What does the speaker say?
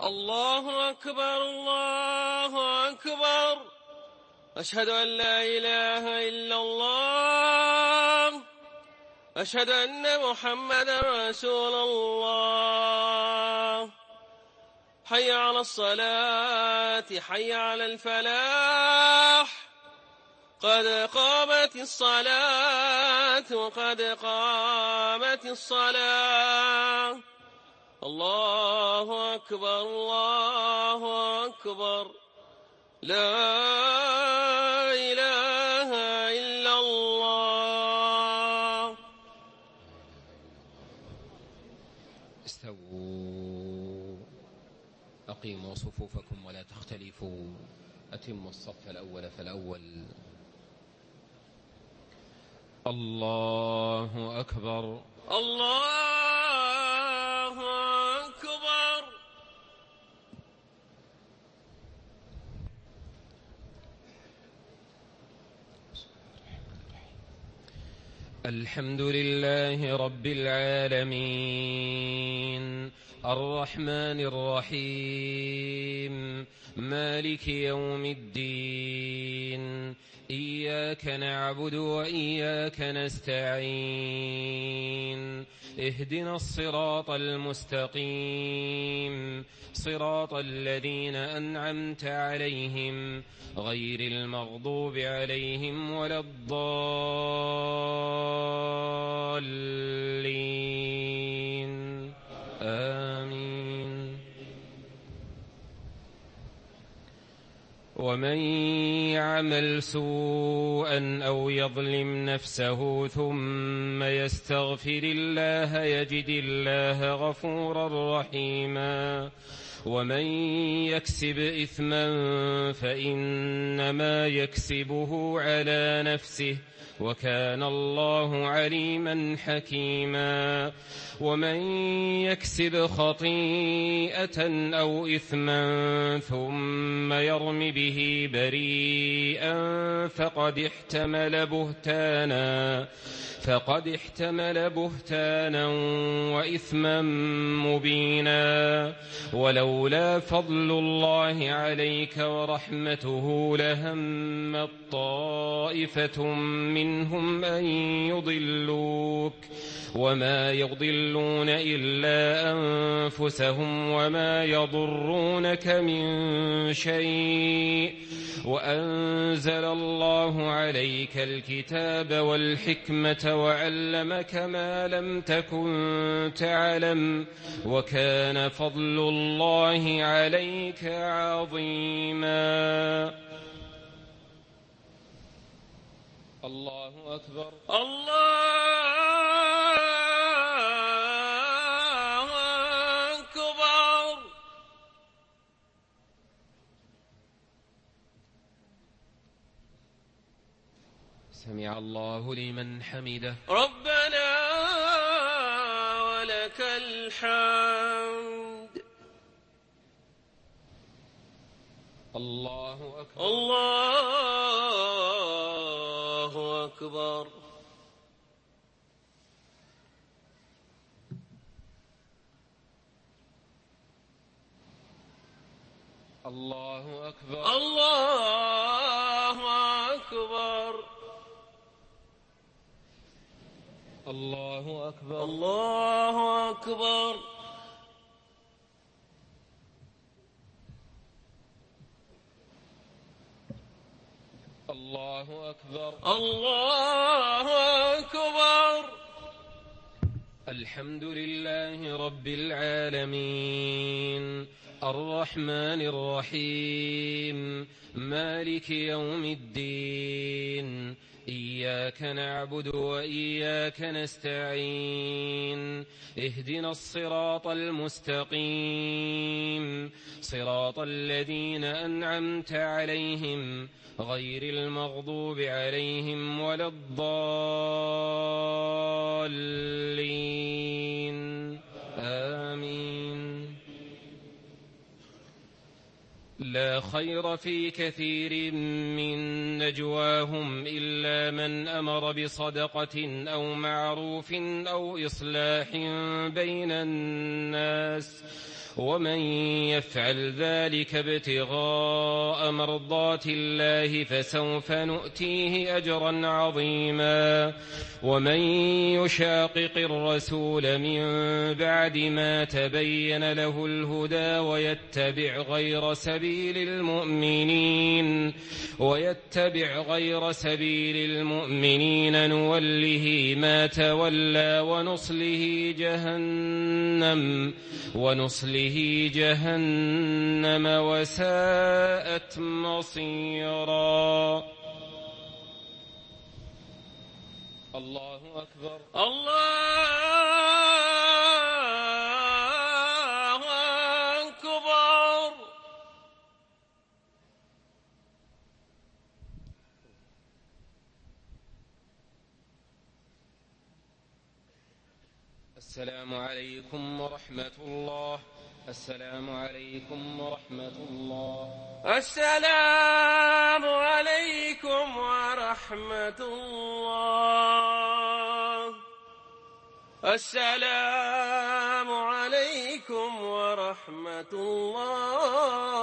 الله أكبر الله أكبر. أشهد أن لا إله إلا الله. أشهد أن محمدا رسول الله. حي على الصلاة حي على الفلاح. قد قامت الصلاة قد قامت الصلاة. الله أكبر الله أكبر. لا إله إلا الله. استووا أقيموا صفوفكم ولا تختلفوا. أتموا الصف الأول فالأول. الله أكبر الله أكبر. الحمد لله رب العالمين الرحمن الرحيم مالك يوم الدين. إياك نعبد وإياك نستعين. اهدنا الصراط المستقيم صراط الذين أنعمت عليهم غير المغضوب عليهم ولا الضالين. آمين. ومن يعمل سوءا أو يظلم نفسه ثم يستغفر الله يجد الله غفورا رحيما. ومن يكسب إثما فإنما يكسبه على نفسه وكان الله عليما حكيما. ومن يكسب خطيئة أو إثما ثم يرم به بريئا فقد احتمل بهتانا وإثما مبينا. ولولا فضل الله عليك ورحمته لهمت طائفة منهم أن يضلوك وما يضلون إلا أنفسهم وما يضرونك من شيء. وأنزل الله عليك الكتاب والحكمة وعلمك ما لم تكن تعلم وكان فضل الله عليك عظيما. الله أكبر الله أكبر. سمع الله لمن حمده. ربنا ولك الحمد. الله أكبر الله أكبر. الله أكبر الله أكبر. الله أكبر الله أكبر. الله أكبر الله أكبر. الحمد لله رب العالمين الرحمن الرحيم مالك يوم الدين. إياك نعبد وإياك نستعين. اهدنا الصراط المستقيم صراط الذين أنعمت عليهم غير المغضوب عليهم ولا الضالين. آمين. لا خير في كثير من نجواهم إلا من أمر بصدقة أو معروف أو إصلاح بين الناس ومن يفعل ذلك ابتغاء مرضات الله فسوف نؤتيه أجرا عظيما ومن يشاقق الرسول من بعد ما تبين له الهدى ويتبع غير سبيل المؤمنين نوله ما تولى ونصله جهنم وساءت مصيرا. الله أكبر. الله أكبر. السلام عليكم ورحمة الله. السلام عليكم ورحمة الله. السلام عليكم ورحمة الله. السلام عليكم ورحمة الله.